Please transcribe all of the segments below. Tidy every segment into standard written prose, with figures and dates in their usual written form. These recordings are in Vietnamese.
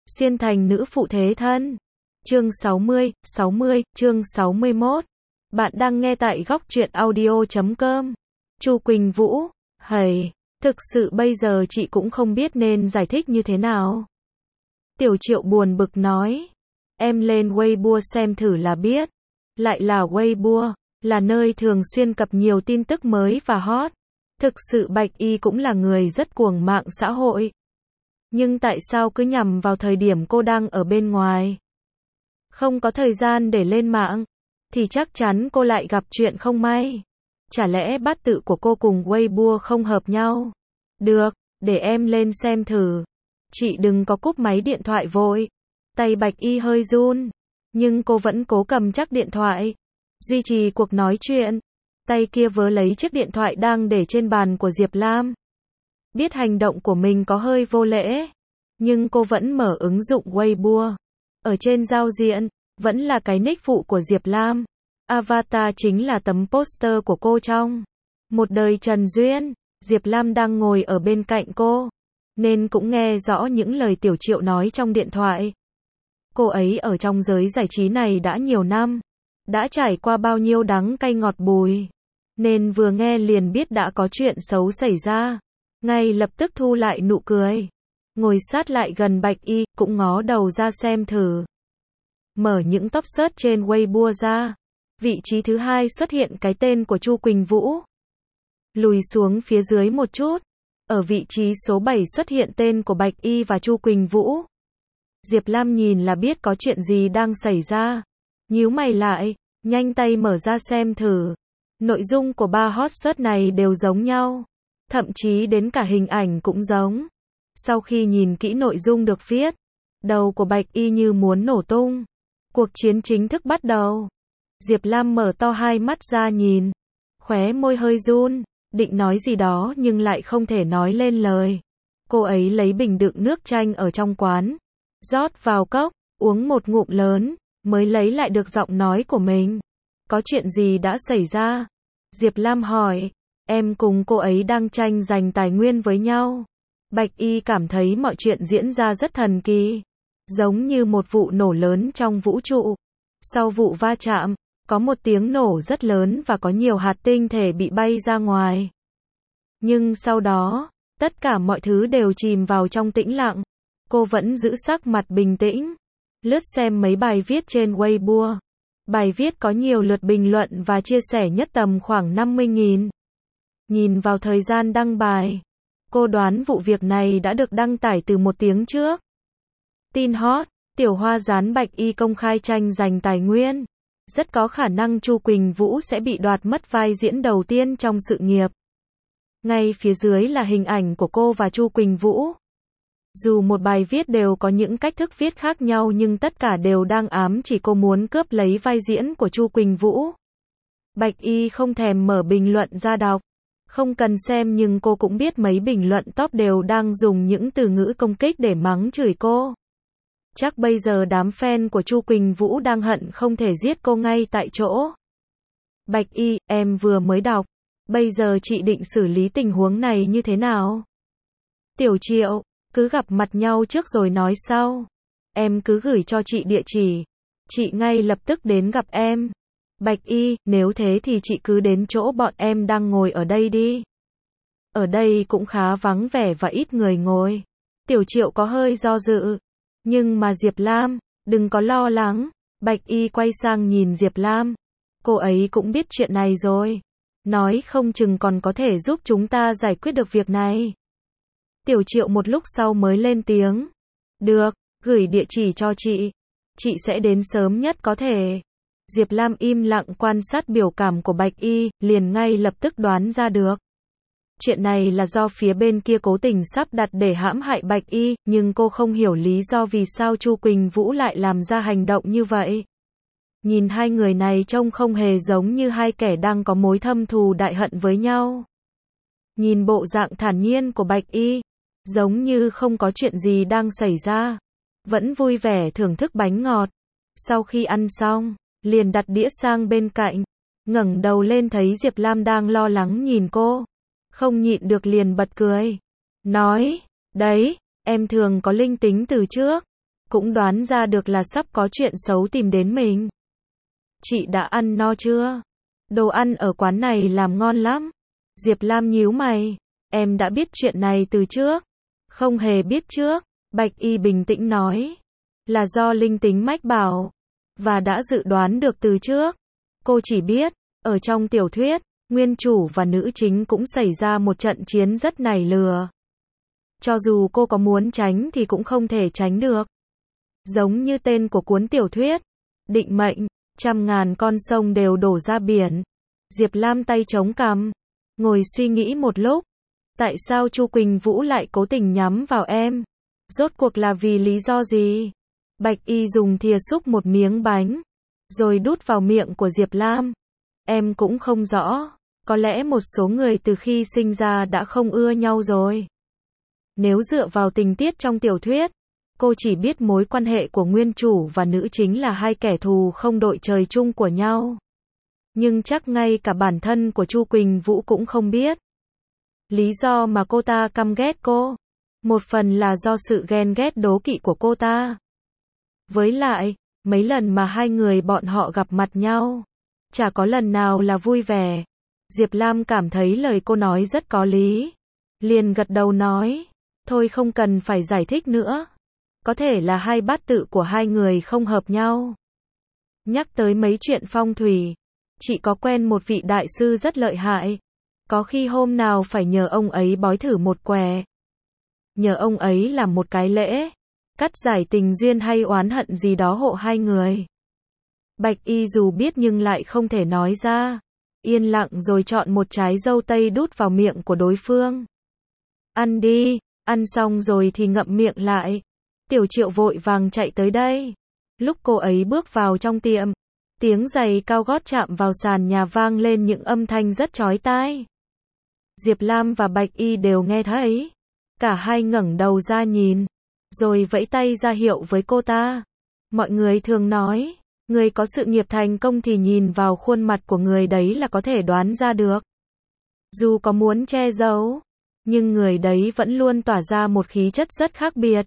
Xuyên thành nữ phụ thế thân. Chương 60, chương 61. Bạn đang nghe tại góc truyện audio.com. Chu Quỳnh Vũ, hầy, thực sự bây giờ chị cũng không biết nên giải thích như thế nào. Tiểu Triệu buồn bực nói. Em lên Weibo xem thử là biết. Lại là Weibo, là nơi thường xuyên cập nhiều tin tức mới và hot. Thực sự Bạch Y cũng là người rất cuồng mạng xã hội. Nhưng tại sao cứ nhằm vào thời điểm cô đang ở bên ngoài? Không có thời gian để lên mạng, thì chắc chắn cô lại gặp chuyện không may. Chả lẽ bát tự của cô cùng Weibo không hợp nhau? Được, để em lên xem thử. Chị đừng có cúp máy điện thoại vội. Tay Bạch Y hơi run, nhưng cô vẫn cố cầm chắc điện thoại, duy trì cuộc nói chuyện. Tay kia vớ lấy chiếc điện thoại đang để trên bàn của Diệp Lam. Biết hành động của mình có hơi vô lễ, nhưng cô vẫn mở ứng dụng Weibo. Ở trên giao diện, vẫn là cái nick phụ của Diệp Lam. Avatar chính là tấm poster của cô trong Một Đời Trần Duyên. Diệp Lam đang ngồi ở bên cạnh cô, nên cũng nghe rõ những lời Tiểu Triệu nói trong điện thoại. Cô ấy ở trong giới giải trí này đã nhiều năm, đã trải qua bao nhiêu đắng cay ngọt bùi, nên vừa nghe liền biết đã có chuyện xấu xảy ra. Ngay lập tức thu lại nụ cười, ngồi sát lại gần Bạch Y, cũng ngó đầu ra xem thử. Mở những top search trên Weibo ra, vị trí thứ 2 xuất hiện cái tên của Chu Quỳnh Vũ. Lùi xuống phía dưới một chút, ở vị trí số 7 xuất hiện tên của Bạch Y và Chu Quỳnh Vũ. Diệp Lam nhìn là biết có chuyện gì đang xảy ra, nhíu mày lại, nhanh tay mở ra xem thử. Nội dung của 3 hot search này đều giống nhau, thậm chí đến cả hình ảnh cũng giống. Sau khi nhìn kỹ nội dung được viết, đầu của Bạch Y như muốn nổ tung. Cuộc chiến chính thức bắt đầu. Diệp Lam mở to hai mắt ra nhìn, khóe môi hơi run, định nói gì đó nhưng lại không thể nói lên lời. Cô ấy lấy bình đựng nước chanh ở trong quán, rót vào cốc, uống một ngụm lớn, mới lấy lại được giọng nói của mình. Có chuyện gì đã xảy ra? Diệp Lam hỏi. Em cùng cô ấy đang tranh giành tài nguyên với nhau. Bạch Y cảm thấy mọi chuyện diễn ra rất thần kỳ, giống như một vụ nổ lớn trong vũ trụ. Sau vụ va chạm, có một tiếng nổ rất lớn và có nhiều hạt tinh thể bị bay ra ngoài. Nhưng sau đó, tất cả mọi thứ đều chìm vào trong tĩnh lặng. Cô vẫn giữ sắc mặt bình tĩnh, lướt xem mấy bài viết trên Weibo. Bài viết có nhiều lượt bình luận và chia sẻ nhất tầm khoảng 50.000. Nhìn vào thời gian đăng bài, cô đoán vụ việc này đã được đăng tải từ 1 tiếng trước. Tin hot, Tiểu Hoa gián Bạch Y công khai tranh giành tài nguyên. Rất có khả năng Chu Quỳnh Vũ sẽ bị đoạt mất vai diễn đầu tiên trong sự nghiệp. Ngay phía dưới là hình ảnh của cô và Chu Quỳnh Vũ. Dù một bài viết đều có những cách thức viết khác nhau nhưng tất cả đều đang ám chỉ cô muốn cướp lấy vai diễn của Chu Quỳnh Vũ. Bạch Y không thèm mở bình luận ra đọc. Không cần xem nhưng cô cũng biết mấy bình luận top đều đang dùng những từ ngữ công kích để mắng chửi cô. Chắc bây giờ đám fan của Chu Quỳnh Vũ đang hận không thể giết cô ngay tại chỗ. Bạch Y, em vừa mới đọc. Bây giờ chị định xử lý tình huống này như thế nào? Tiểu Triệu, cứ gặp mặt nhau trước rồi nói sau. Em cứ gửi cho chị địa chỉ, chị ngay lập tức đến gặp em. Bạch Y, nếu thế thì chị cứ đến chỗ bọn em đang ngồi ở đây đi. Ở đây cũng khá vắng vẻ và ít người ngồi. Tiểu Triệu có hơi do dự. Nhưng mà Diệp Lam, đừng có lo lắng. Bạch Y quay sang nhìn Diệp Lam. Cô ấy cũng biết chuyện này rồi. Nói không chừng còn có thể giúp chúng ta giải quyết được việc này. Tiểu Triệu một lúc sau mới lên tiếng. Được, gửi địa chỉ cho chị. Chị sẽ đến sớm nhất có thể. Diệp Lam im lặng quan sát biểu cảm của Bạch Y, liền ngay lập tức đoán ra được. Chuyện này là do phía bên kia cố tình sắp đặt để hãm hại Bạch Y, nhưng cô không hiểu lý do vì sao Chu Quỳnh Vũ lại làm ra hành động như vậy. Nhìn hai người này trông không hề giống như hai kẻ đang có mối thâm thù đại hận với nhau. Nhìn bộ dạng thản nhiên của Bạch Y, giống như không có chuyện gì đang xảy ra, vẫn vui vẻ thưởng thức bánh ngọt. Sau khi ăn xong, liền đặt đĩa sang bên cạnh, ngẩng đầu lên thấy Diệp Lam đang lo lắng nhìn cô, không nhịn được liền bật cười, nói, đấy, em thường có linh tính từ trước, cũng đoán ra được là sắp có chuyện xấu tìm đến mình. Chị đã ăn no chưa? Đồ ăn ở quán này làm ngon lắm. Diệp Lam nhíu mày. Em đã biết chuyện này từ trước. Không hề biết trước. Bạch Y bình tĩnh nói. Là do linh tính mách bảo. Và đã dự đoán được từ trước. Cô chỉ biết, ở trong tiểu thuyết, nguyên chủ và nữ chính cũng xảy ra một trận chiến rất nảy lửa. Cho dù cô có muốn tránh thì cũng không thể tránh được. Giống như tên của cuốn tiểu thuyết, định mệnh, trăm ngàn con sông đều đổ ra biển. Diệp Lam tay chống cằm, ngồi suy nghĩ một lúc. Tại sao Chu Quỳnh Vũ lại cố tình nhắm vào em? Rốt cuộc là vì lý do gì? Bạch Y dùng thìa xúc một miếng bánh, rồi đút vào miệng của Diệp Lam. Em cũng không rõ, có lẽ một số người từ khi sinh ra đã không ưa nhau rồi. Nếu dựa vào tình tiết trong tiểu thuyết, cô chỉ biết mối quan hệ của nguyên chủ và nữ chính là hai kẻ thù không đội trời chung của nhau. Nhưng chắc ngay cả bản thân của Chu Quỳnh Vũ cũng không biết. Lý do mà cô ta căm ghét cô, một phần là do sự ghen ghét đố kỵ của cô ta. Với lại, mấy lần mà hai người bọn họ gặp mặt nhau, chả có lần nào là vui vẻ. Diệp Lam cảm thấy lời cô nói rất có lý. Liền gật đầu nói, thôi không cần phải giải thích nữa. Có thể là hai bát tự của hai người không hợp nhau. Nhắc tới mấy chuyện phong thủy, chị có quen một vị đại sư rất lợi hại. Có khi hôm nào phải nhờ ông ấy bói thử một quẻ. Nhờ ông ấy làm một cái lễ, cắt giải tình duyên hay oán hận gì đó hộ hai người. Bạch Y dù biết nhưng lại không thể nói ra. Yên lặng rồi chọn một trái dâu tây đút vào miệng của đối phương. Ăn đi, ăn xong rồi thì ngậm miệng lại. Tiểu Triệu vội vàng chạy tới đây. Lúc cô ấy bước vào trong tiệm, tiếng giày cao gót chạm vào sàn nhà vang lên những âm thanh rất chói tai. Diệp Lam và Bạch Y đều nghe thấy. Cả hai ngẩng đầu ra nhìn, rồi vẫy tay ra hiệu với cô ta. Mọi người thường nói, người có sự nghiệp thành công thì nhìn vào khuôn mặt của người đấy là có thể đoán ra được. Dù có muốn che giấu, nhưng người đấy vẫn luôn tỏa ra một khí chất rất khác biệt.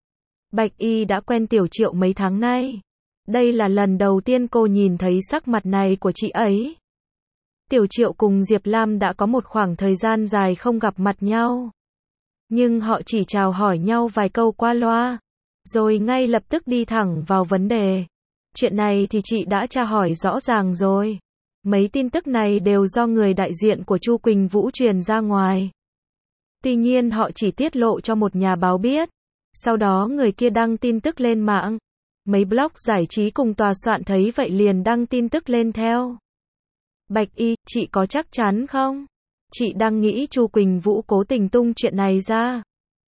Bạch Y đã quen Tiểu Triệu mấy tháng nay. Đây là lần đầu tiên cô nhìn thấy sắc mặt này của chị ấy. Tiểu Triệu cùng Diệp Lam đã có một khoảng thời gian dài không gặp mặt nhau. Nhưng họ chỉ chào hỏi nhau vài câu qua loa, rồi ngay lập tức đi thẳng vào vấn đề. Chuyện này thì chị đã tra hỏi rõ ràng rồi. Mấy tin tức này đều do người đại diện của Chu Quỳnh Vũ truyền ra ngoài. Tuy nhiên họ chỉ tiết lộ cho một nhà báo biết. Sau đó người kia đăng tin tức lên mạng. Mấy blog giải trí cùng tòa soạn thấy vậy liền đăng tin tức lên theo. Bạch Y, chị có chắc chắn không? Chị đang nghĩ Chu Quỳnh Vũ cố tình tung chuyện này ra.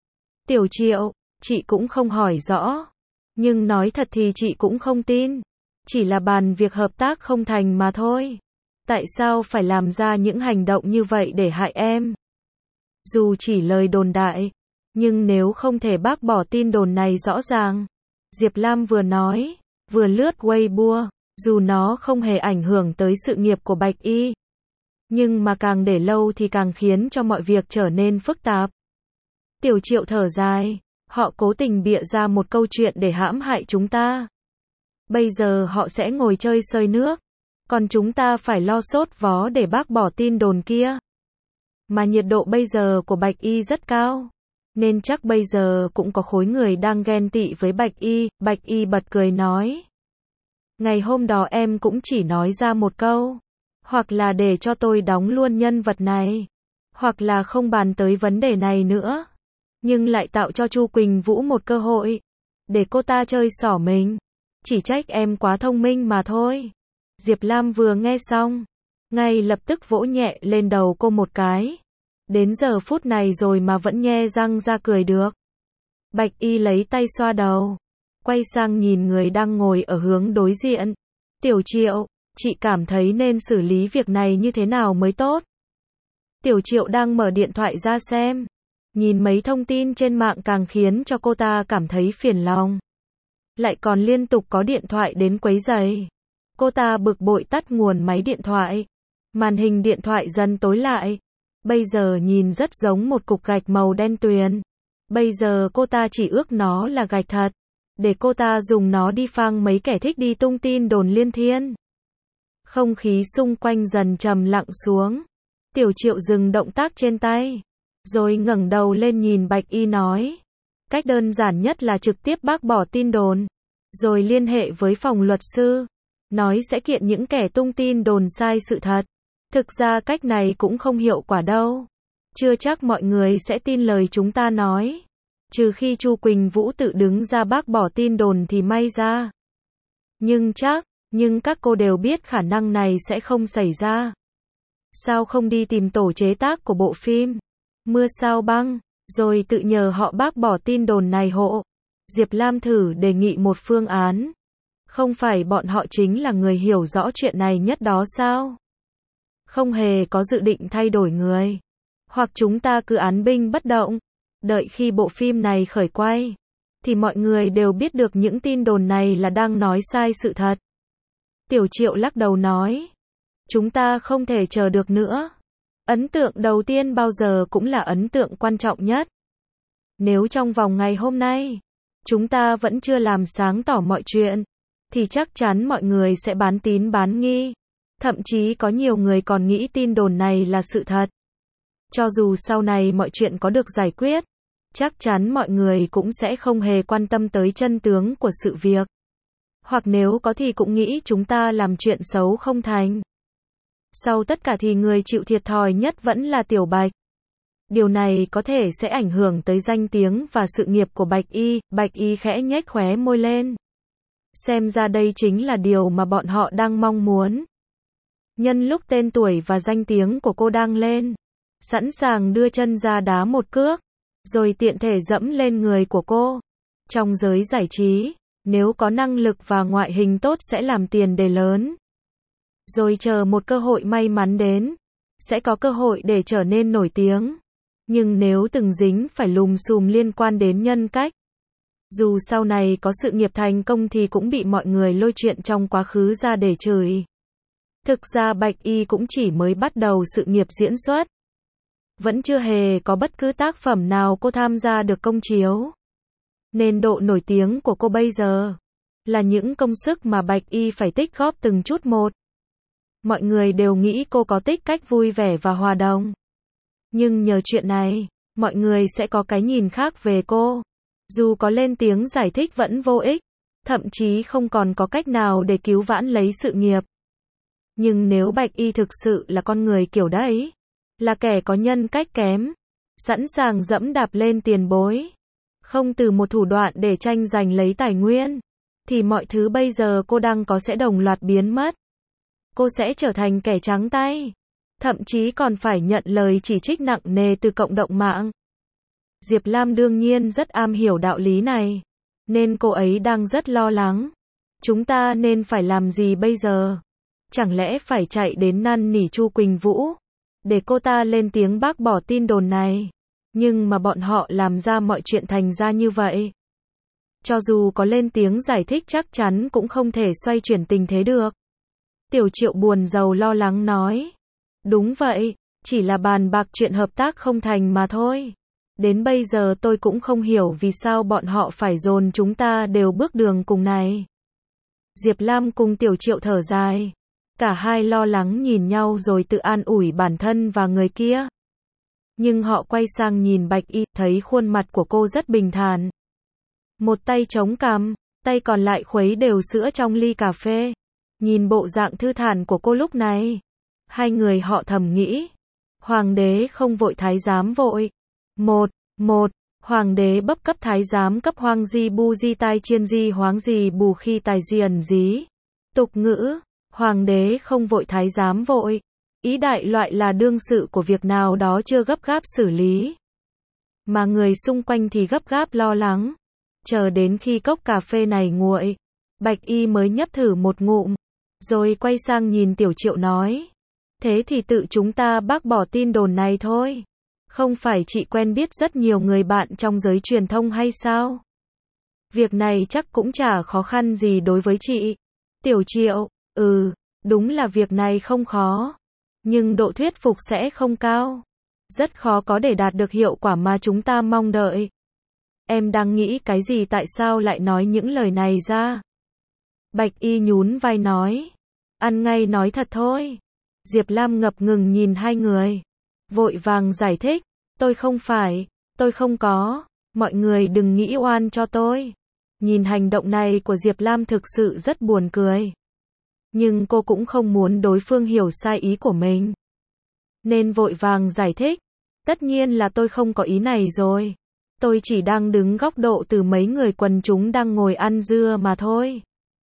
Tiểu Triệu, chị cũng không hỏi rõ. Nhưng nói thật thì chị cũng không tin. Chỉ là bàn việc hợp tác không thành mà thôi. Tại sao phải làm ra những hành động như vậy để hại em? Dù chỉ lời đồn đại, nhưng nếu không thể bác bỏ tin đồn này rõ ràng. Diệp Lam vừa nói, vừa lướt Weibo, dù nó không hề ảnh hưởng tới sự nghiệp của Bạch Y. Nhưng mà càng để lâu thì càng khiến cho mọi việc trở nên phức tạp. Tiểu Triệu thở dài, họ cố tình bịa ra một câu chuyện để hãm hại chúng ta. Bây giờ họ sẽ ngồi chơi sơi nước, còn chúng ta phải lo sốt vó để bác bỏ tin đồn kia. Mà nhiệt độ bây giờ của Bạch Y rất cao, nên chắc bây giờ cũng có khối người đang ghen tị với Bạch Y. Bạch Y bật cười nói, ngày hôm đó em cũng chỉ nói ra một câu, hoặc là để cho tôi đóng luôn nhân vật này, hoặc là không bàn tới vấn đề này nữa, nhưng lại tạo cho Chu Quỳnh Vũ một cơ hội để cô ta chơi xỏ mình. Chỉ trách em quá thông minh mà thôi. Diệp Lam vừa nghe xong, ngay lập tức vỗ nhẹ lên đầu cô một cái. Đến giờ phút này rồi mà vẫn nhe răng ra cười được. Bạch Y lấy tay xoa đầu, quay sang nhìn người đang ngồi ở hướng đối diện. Tiểu Triệu, chị cảm thấy nên xử lý việc này như thế nào mới tốt? Tiểu Triệu đang mở điện thoại ra xem. Nhìn mấy thông tin trên mạng càng khiến cho cô ta cảm thấy phiền lòng. Lại còn liên tục có điện thoại đến quấy rầy. Cô ta bực bội tắt nguồn máy điện thoại. Màn hình điện thoại dần tối lại. Bây giờ nhìn rất giống một cục gạch màu đen tuyền. Bây giờ cô ta chỉ ước nó là gạch thật. để cô ta dùng nó đi phang mấy kẻ thích đi tung tin đồn liên thiên. Không khí xung quanh dần trầm lặng xuống. Tiểu Triệu dừng động tác trên tay, rồi ngẩng đầu lên nhìn Bạch Y nói. Cách đơn giản nhất là trực tiếp bác bỏ tin đồn, rồi liên hệ với phòng luật sư, nói sẽ kiện những kẻ tung tin đồn sai sự thật. Thực ra cách này cũng không hiệu quả đâu. Chưa chắc mọi người sẽ tin lời chúng ta nói. Trừ khi Chu Quỳnh Vũ tự đứng ra bác bỏ tin đồn thì may ra. Nhưng các cô đều biết khả năng này sẽ không xảy ra. Sao không đi tìm tổ chế tác của bộ phim Mưa Sao Băng, rồi tự nhờ họ bác bỏ tin đồn này hộ? Diệp Lam thử đề nghị một phương án. Không phải bọn họ chính là người hiểu rõ chuyện này nhất đó sao? Không hề có dự định thay đổi người. Hoặc chúng ta cứ án binh bất động, đợi khi bộ phim này khởi quay, thì mọi người đều biết được những tin đồn này là đang nói sai sự thật. Tiểu Triệu lắc đầu nói. Chúng ta không thể chờ được nữa. Ấn tượng đầu tiên bao giờ cũng là ấn tượng quan trọng nhất. Nếu trong vòng ngày hôm nay, chúng ta vẫn chưa làm sáng tỏ mọi chuyện, thì chắc chắn mọi người sẽ bán tín bán nghi. Thậm chí có nhiều người còn nghĩ tin đồn này là sự thật. Cho dù sau này mọi chuyện có được giải quyết, chắc chắn mọi người cũng sẽ không hề quan tâm tới chân tướng của sự việc. Hoặc nếu có thì cũng nghĩ chúng ta làm chuyện xấu không thành. Sau tất cả thì người chịu thiệt thòi nhất vẫn là Tiểu Bạch. Điều này có thể sẽ ảnh hưởng tới danh tiếng và sự nghiệp của Bạch Y. Bạch Y khẽ nhếch khóe môi lên. Xem ra đây chính là điều mà bọn họ đang mong muốn. Nhân lúc tên tuổi và danh tiếng của cô đang lên, sẵn sàng đưa chân ra đá một cước, rồi tiện thể dẫm lên người của cô. Trong giới giải trí, nếu có năng lực và ngoại hình tốt sẽ làm tiền đề lớn. Rồi chờ một cơ hội may mắn đến, sẽ có cơ hội để trở nên nổi tiếng. Nhưng nếu từng dính phải lùm xùm liên quan đến nhân cách, dù sau này có sự nghiệp thành công thì cũng bị mọi người lôi chuyện trong quá khứ ra để chửi. Thực ra Bạch Y cũng chỉ mới bắt đầu sự nghiệp diễn xuất. Vẫn chưa hề có bất cứ tác phẩm nào cô tham gia được công chiếu. Nên độ nổi tiếng của cô bây giờ là những công sức mà Bạch Y phải tích góp từng chút một. Mọi người đều nghĩ cô có tích cách vui vẻ và hòa đồng. Nhưng nhờ chuyện này, mọi người sẽ có cái nhìn khác về cô. Dù có lên tiếng giải thích vẫn vô ích, thậm chí không còn có cách nào để cứu vãn lấy sự nghiệp. Nhưng nếu Bạch Y thực sự là con người kiểu đấy, là kẻ có nhân cách kém, sẵn sàng dẫm đạp lên tiền bối, không từ một thủ đoạn để tranh giành lấy tài nguyên, thì mọi thứ bây giờ cô đang có sẽ đồng loạt biến mất. Cô sẽ trở thành kẻ trắng tay, thậm chí còn phải nhận lời chỉ trích nặng nề từ cộng đồng mạng. Diệp Lam đương nhiên rất am hiểu đạo lý này, nên cô ấy đang rất lo lắng. Chúng ta nên phải làm gì bây giờ? Chẳng lẽ phải chạy đến năn nỉ Chu Quỳnh Vũ, để cô ta lên tiếng bác bỏ tin đồn này? Nhưng mà bọn họ làm ra mọi chuyện thành ra như vậy. Cho dù có lên tiếng giải thích chắc chắn cũng không thể xoay chuyển tình thế được. Tiểu Triệu buồn rầu lo lắng nói. Đúng vậy, chỉ là bàn bạc chuyện hợp tác không thành mà thôi. Đến bây giờ tôi cũng không hiểu vì sao bọn họ phải dồn chúng ta đều bước đường cùng này. Diệp Lam cùng Tiểu Triệu thở dài. Cả hai lo lắng nhìn nhau rồi tự an ủi bản thân và người kia. Nhưng họ quay sang nhìn Bạch Y, thấy khuôn mặt của cô rất bình thản. Một tay chống cằm, tay còn lại khuấy đều sữa trong ly cà phê. Nhìn bộ dạng thư thản của cô lúc này, hai người họ thầm nghĩ. Hoàng đế không vội thái giám vội. Một, hoàng đế bấp cấp thái giám cấp hoang di bu di tai chiên di hoáng di bù khi tài di ẩn dí. Tục ngữ, hoàng đế không vội thái giám vội. Ý đại loại là đương sự của việc nào đó chưa gấp gáp xử lý. Mà người xung quanh thì gấp gáp lo lắng. Chờ đến khi cốc cà phê này nguội, Bạch Y mới nhấp thử một ngụm, rồi quay sang nhìn Tiểu Triệu nói. Thế thì tự chúng ta bác bỏ tin đồn này thôi. Không phải chị quen biết rất nhiều người bạn trong giới truyền thông hay sao? Việc này chắc cũng chả khó khăn gì đối với chị. Tiểu Triệu, đúng là việc này không khó. Nhưng độ thuyết phục sẽ không cao. Rất khó có để đạt được hiệu quả mà chúng ta mong đợi. Em đang nghĩ cái gì, tại sao lại nói những lời này ra? Bạch Y nhún vai nói. Ăn ngay nói thật thôi. Diệp Lam ngập ngừng nhìn hai người. Vội vàng giải thích. Tôi không có. Mọi người đừng nghĩ oan cho tôi. Nhìn hành động này của Diệp Lam thực sự rất buồn cười. Nhưng cô cũng không muốn đối phương hiểu sai ý của mình. Nên vội vàng giải thích. Tất nhiên là tôi không có ý này rồi. Tôi chỉ đang đứng góc độ từ mấy người quần chúng đang ngồi ăn dưa mà thôi.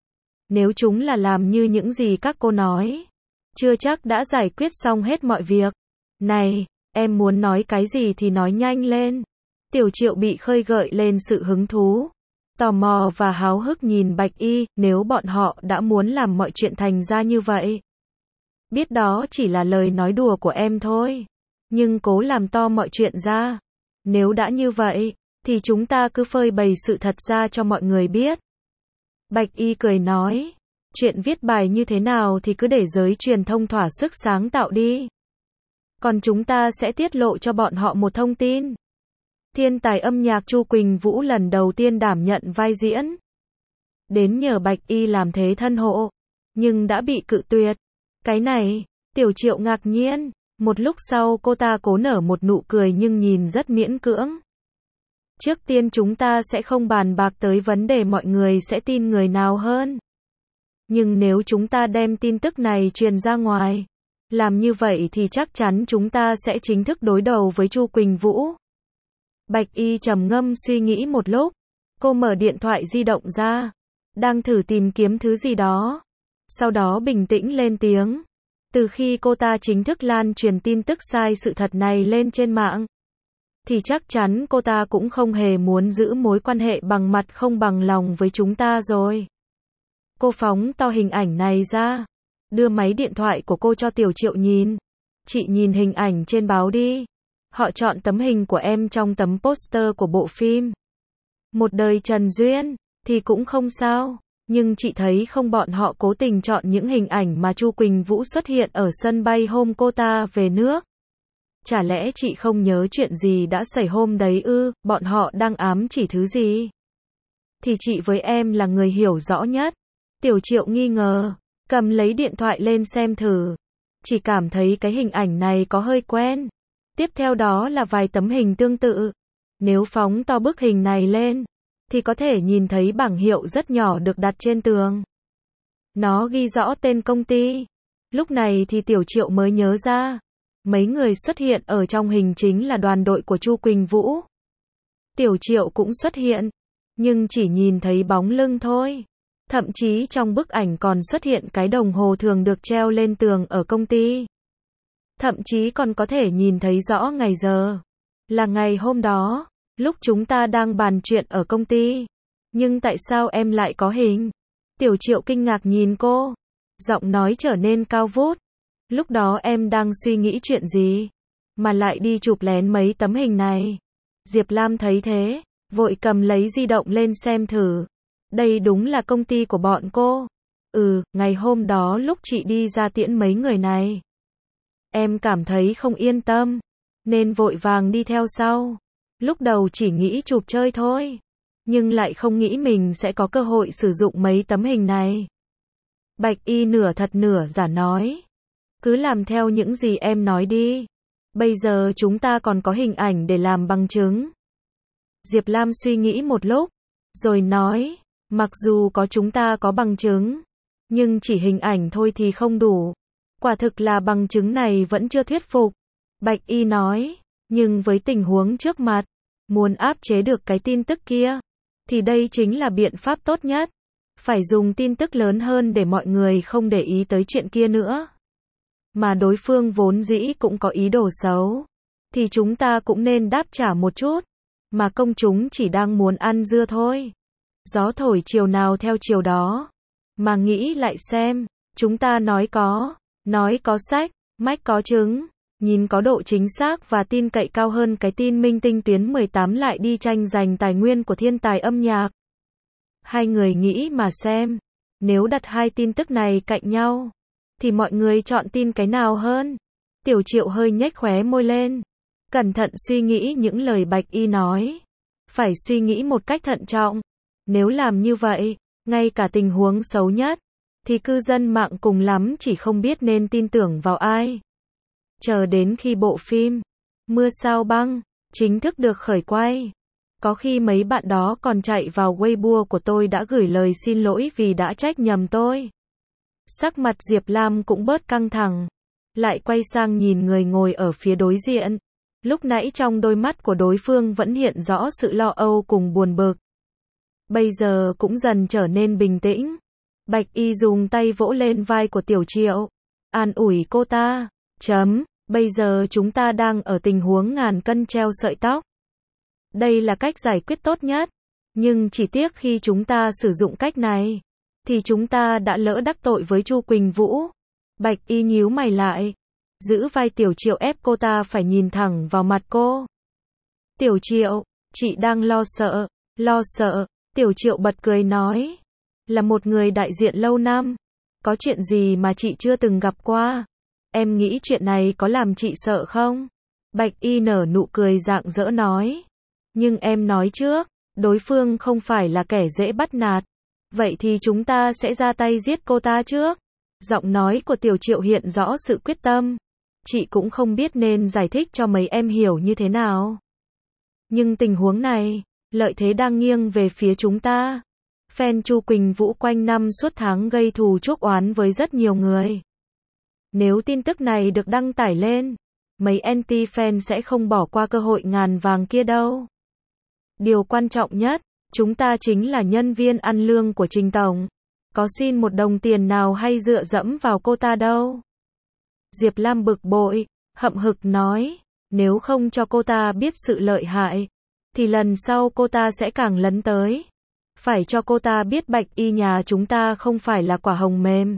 Nếu chúng là làm như những gì các cô nói, chưa chắc đã giải quyết xong hết mọi việc. Này, em muốn nói cái gì thì nói nhanh lên. Tiểu Triệu bị khơi gợi lên sự hứng thú, tò mò và háo hức nhìn Bạch Y, nếu bọn họ đã muốn làm mọi chuyện thành ra như vậy. Biết đó chỉ là lời nói đùa của em thôi, nhưng cố làm to mọi chuyện ra. Nếu đã như vậy, thì chúng ta cứ phơi bày sự thật ra cho mọi người biết. Bạch Y cười nói, chuyện viết bài như thế nào thì cứ để giới truyền thông thỏa sức sáng tạo đi. Còn chúng ta sẽ tiết lộ cho bọn họ một thông tin. Thiên tài âm nhạc Chu Quỳnh Vũ lần đầu tiên đảm nhận vai diễn. Đến nhờ Bạch Y làm thế thân hộ, nhưng đã bị cự tuyệt. Cái này, Tiểu Triệu ngạc nhiên. Một lúc sau cô ta cố nở một nụ cười nhưng nhìn rất miễn cưỡng. Trước tiên chúng ta sẽ không bàn bạc tới vấn đề mọi người sẽ tin người nào hơn. Nhưng nếu chúng ta đem tin tức này truyền ra ngoài, làm như vậy thì chắc chắn chúng ta sẽ chính thức đối đầu với Chu Quỳnh Vũ. Bạch Y trầm ngâm suy nghĩ một lúc. Cô mở điện thoại di động ra, đang thử tìm kiếm thứ gì đó. Sau đó bình tĩnh lên tiếng. Từ khi cô ta chính thức lan truyền tin tức sai sự thật này lên trên mạng, thì chắc chắn cô ta cũng không hề muốn giữ mối quan hệ bằng mặt không bằng lòng với chúng ta rồi. Cô phóng to hình ảnh này ra, đưa máy điện thoại của cô cho Tiểu Triệu nhìn. Chị nhìn hình ảnh trên báo đi. Họ chọn tấm hình của em trong tấm poster của bộ phim Một đời Trần Duyên, thì cũng không sao. Nhưng chị thấy không, bọn họ cố tình chọn những hình ảnh mà Chu Quỳnh Vũ xuất hiện ở sân bay hôm cô ta về nước. Chả lẽ chị không nhớ chuyện gì đã xảy hôm đấy ư? Bọn họ đang ám chỉ thứ gì? Thì chị với em là người hiểu rõ nhất. Tiểu Triệu nghi ngờ, cầm lấy điện thoại lên xem thử. Chỉ cảm thấy cái hình ảnh này có hơi quen. Tiếp theo đó là vài tấm hình tương tự. Nếu phóng to bức hình này lên, thì có thể nhìn thấy bảng hiệu rất nhỏ được đặt trên tường. Nó ghi rõ tên công ty. Lúc này thì Tiểu Triệu mới nhớ ra, mấy người xuất hiện ở trong hình chính là đoàn đội của Chu Quỳnh Vũ. Tiểu Triệu cũng xuất hiện, nhưng chỉ nhìn thấy bóng lưng thôi. Thậm chí trong bức ảnh còn xuất hiện cái đồng hồ thường được treo lên tường ở công ty. Thậm chí còn có thể nhìn thấy rõ ngày giờ. Là ngày hôm đó, lúc chúng ta đang bàn chuyện ở công ty. Nhưng tại sao em lại có hình? Tiểu Triệu kinh ngạc nhìn cô. Giọng nói trở nên cao vút. Lúc đó em đang suy nghĩ chuyện gì? Mà lại đi chụp lén mấy tấm hình này. Diệp Lam thấy thế, vội cầm lấy di động lên xem thử. Đây đúng là công ty của bọn cô. Ngày hôm đó lúc chị đi ra tiễn mấy người này, em cảm thấy không yên tâm, nên vội vàng đi theo sau. Lúc đầu chỉ nghĩ chụp chơi thôi, nhưng lại không nghĩ mình sẽ có cơ hội sử dụng mấy tấm hình này. Bạch Y nửa thật nửa giả nói. Cứ làm theo những gì em nói đi. Bây giờ chúng ta còn có hình ảnh để làm bằng chứng. Diệp Lam suy nghĩ một lúc, rồi nói, mặc dù chúng ta có bằng chứng, nhưng chỉ hình ảnh thôi thì không đủ. Quả thực là bằng chứng này vẫn chưa thuyết phục. Bạch Y nói, nhưng với tình huống trước mặt, muốn áp chế được cái tin tức kia, thì đây chính là biện pháp tốt nhất. Phải dùng tin tức lớn hơn để mọi người không để ý tới chuyện kia nữa. Mà đối phương vốn dĩ cũng có ý đồ xấu, thì chúng ta cũng nên đáp trả một chút. Mà công chúng chỉ đang muốn ăn dưa thôi. Gió thổi chiều nào theo chiều đó. Mà nghĩ lại xem, chúng ta nói có sách, mách có chứng, nhìn có độ chính xác và tin cậy cao hơn cái tin minh tinh tuyến 18 lại đi tranh giành tài nguyên của thiên tài âm nhạc. Hai người nghĩ mà xem, nếu đặt hai tin tức này cạnh nhau, thì mọi người chọn tin cái nào hơn? Tiểu Triệu hơi nhếch khóe môi lên, cẩn thận suy nghĩ những lời Bạch Y nói. phải suy nghĩ một cách thận trọng. Nếu làm như vậy, ngay cả tình huống xấu nhất, thì cư dân mạng cùng lắm chỉ không biết nên tin tưởng vào ai. Chờ đến khi bộ phim Mưa Sao Băng chính thức được khởi quay, có khi mấy bạn đó còn chạy vào Weibo của tôi đã gửi lời xin lỗi vì đã trách nhầm tôi. Sắc mặt Diệp Lam cũng bớt căng thẳng, lại quay sang nhìn người ngồi ở phía đối diện. Lúc nãy trong đôi mắt của đối phương vẫn hiện rõ sự lo âu cùng buồn bực. Bây giờ cũng dần trở nên bình tĩnh. Bạch Y dùng tay vỗ lên vai của Tiểu Triệu, an ủi cô ta. Bây giờ chúng ta đang ở tình huống ngàn cân treo sợi tóc. Đây là cách giải quyết tốt nhất. Nhưng chỉ tiếc khi chúng ta sử dụng cách này, thì chúng ta đã lỡ đắc tội với Chu Quỳnh Vũ. Bạch Y nhíu mày lại, giữ vai Tiểu Triệu ép cô ta phải nhìn thẳng vào mặt cô. Tiểu Triệu, chị đang lo sợ. Tiểu Triệu bật cười nói, là một người đại diện lâu năm, có chuyện gì mà chị chưa từng gặp qua? Em nghĩ chuyện này có làm chị sợ không? Bạch Y nở nụ cười rạng rỡ nói, nhưng em nói trước, đối phương không phải là kẻ dễ bắt nạt. Vậy thì chúng ta sẽ ra tay giết cô ta trước. Giọng nói của Tiểu Triệu hiện rõ sự quyết tâm. Chị cũng không biết nên giải thích cho mấy em hiểu như thế nào. Nhưng tình huống này, lợi thế đang nghiêng về phía chúng ta. Fan Chu Quỳnh Vũ quanh năm suốt tháng gây thù chuốc oán với rất nhiều người. Nếu tin tức này được đăng tải lên, mấy anti-fan sẽ không bỏ qua cơ hội ngàn vàng kia đâu. Điều quan trọng nhất, chúng ta chính là nhân viên ăn lương của Trình Tổng. Có xin một đồng tiền nào hay dựa dẫm vào cô ta đâu. Diệp Lam bực bội, hậm hực nói, nếu không cho cô ta biết sự lợi hại, thì lần sau cô ta sẽ càng lấn tới. Phải cho cô ta biết Bạch Y nhà chúng ta không phải là quả hồng mềm.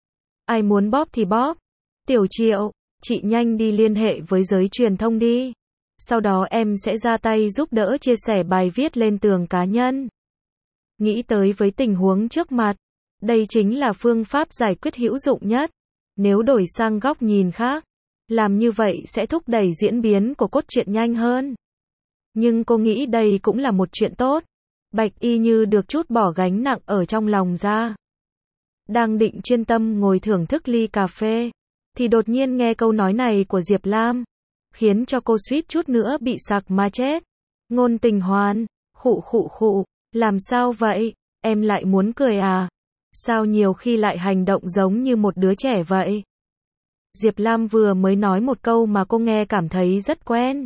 Ai muốn bóp thì bóp. Tiểu Triệu, chị nhanh đi liên hệ với giới truyền thông đi. Sau đó em sẽ ra tay giúp đỡ chia sẻ bài viết lên tường cá nhân. Nghĩ tới với tình huống trước mặt, đây chính là phương pháp giải quyết hữu dụng nhất. Nếu đổi sang góc nhìn khác, làm như vậy sẽ thúc đẩy diễn biến của cốt truyện nhanh hơn. Nhưng cô nghĩ đây cũng là một chuyện tốt. Bạch Y như được trút bỏ gánh nặng ở trong lòng ra. Đang định chuyên tâm ngồi thưởng thức ly cà phê, thì đột nhiên nghe câu nói này của Diệp Lam, khiến cho cô suýt chút nữa bị sặc mà chết. Ngôn Tình Hoan, khụ, làm sao vậy, em lại muốn cười à? Sao nhiều khi lại hành động giống như một đứa trẻ vậy? Diệp Lam vừa mới nói một câu mà cô nghe cảm thấy rất quen.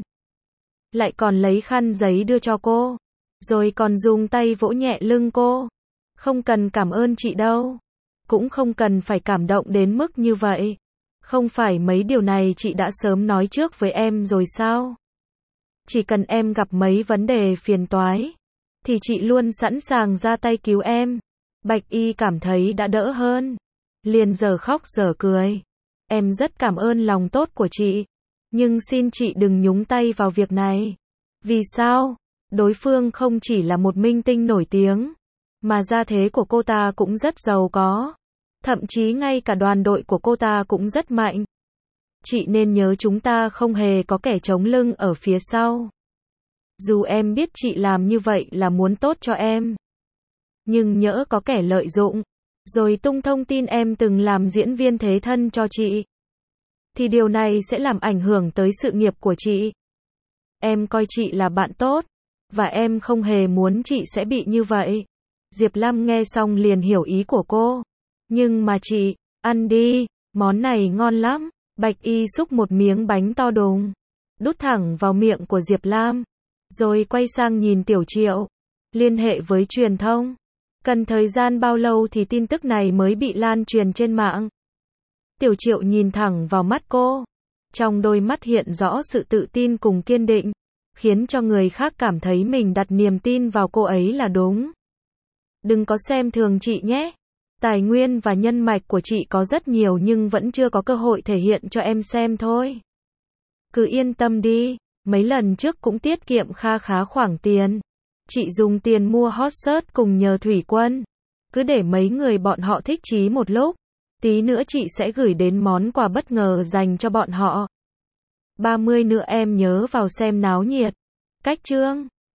Lại còn lấy khăn giấy đưa cho cô, rồi còn dùng tay vỗ nhẹ lưng cô. Không cần cảm ơn chị đâu. Cũng không cần phải cảm động đến mức như vậy. Không phải mấy điều này chị đã sớm nói trước với em rồi sao? Chỉ cần em gặp mấy vấn đề phiền toái, thì chị luôn sẵn sàng ra tay cứu em. Bạch Y cảm thấy đã đỡ hơn, liền giờ khóc giờ cười. Em rất cảm ơn lòng tốt của chị, nhưng xin chị đừng nhúng tay vào việc này. Vì sao? Đối phương không chỉ là một minh tinh nổi tiếng, mà gia thế của cô ta cũng rất giàu có. Thậm chí ngay cả đoàn đội của cô ta cũng rất mạnh. Chị nên nhớ chúng ta không hề có kẻ chống lưng ở phía sau. Dù em biết chị làm như vậy là muốn tốt cho em, nhưng nhỡ có kẻ lợi dụng, rồi tung thông tin em từng làm diễn viên thế thân cho chị, thì điều này sẽ làm ảnh hưởng tới sự nghiệp của chị. Em coi chị là bạn tốt, và em không hề muốn chị sẽ bị như vậy. Diệp Lam nghe xong liền hiểu ý của cô. Nhưng mà chị, ăn đi, món này ngon lắm. Bạch Y xúc một miếng bánh to đùng, đút thẳng vào miệng của Diệp Lam, rồi quay sang nhìn Tiểu Triệu. Liên hệ với truyền thông. Cần thời gian bao lâu thì tin tức này mới bị lan truyền trên mạng? Tiểu Triệu nhìn thẳng vào mắt cô. Trong đôi mắt hiện rõ sự tự tin cùng kiên định, khiến cho người khác cảm thấy mình đặt niềm tin vào cô ấy là đúng. Đừng có xem thường chị nhé. Tài nguyên và nhân mạch của chị có rất nhiều nhưng vẫn chưa có cơ hội thể hiện cho em xem thôi. Cứ yên tâm đi, mấy lần trước cũng tiết kiệm kha khá khoản tiền. Chị dùng tiền mua hot search cùng nhờ Thủy Quân. Cứ để mấy người bọn họ thích chí một lúc. Tí nữa chị sẽ gửi đến món quà bất ngờ dành cho bọn họ. 30 nữa em nhớ vào xem náo nhiệt. Cách chương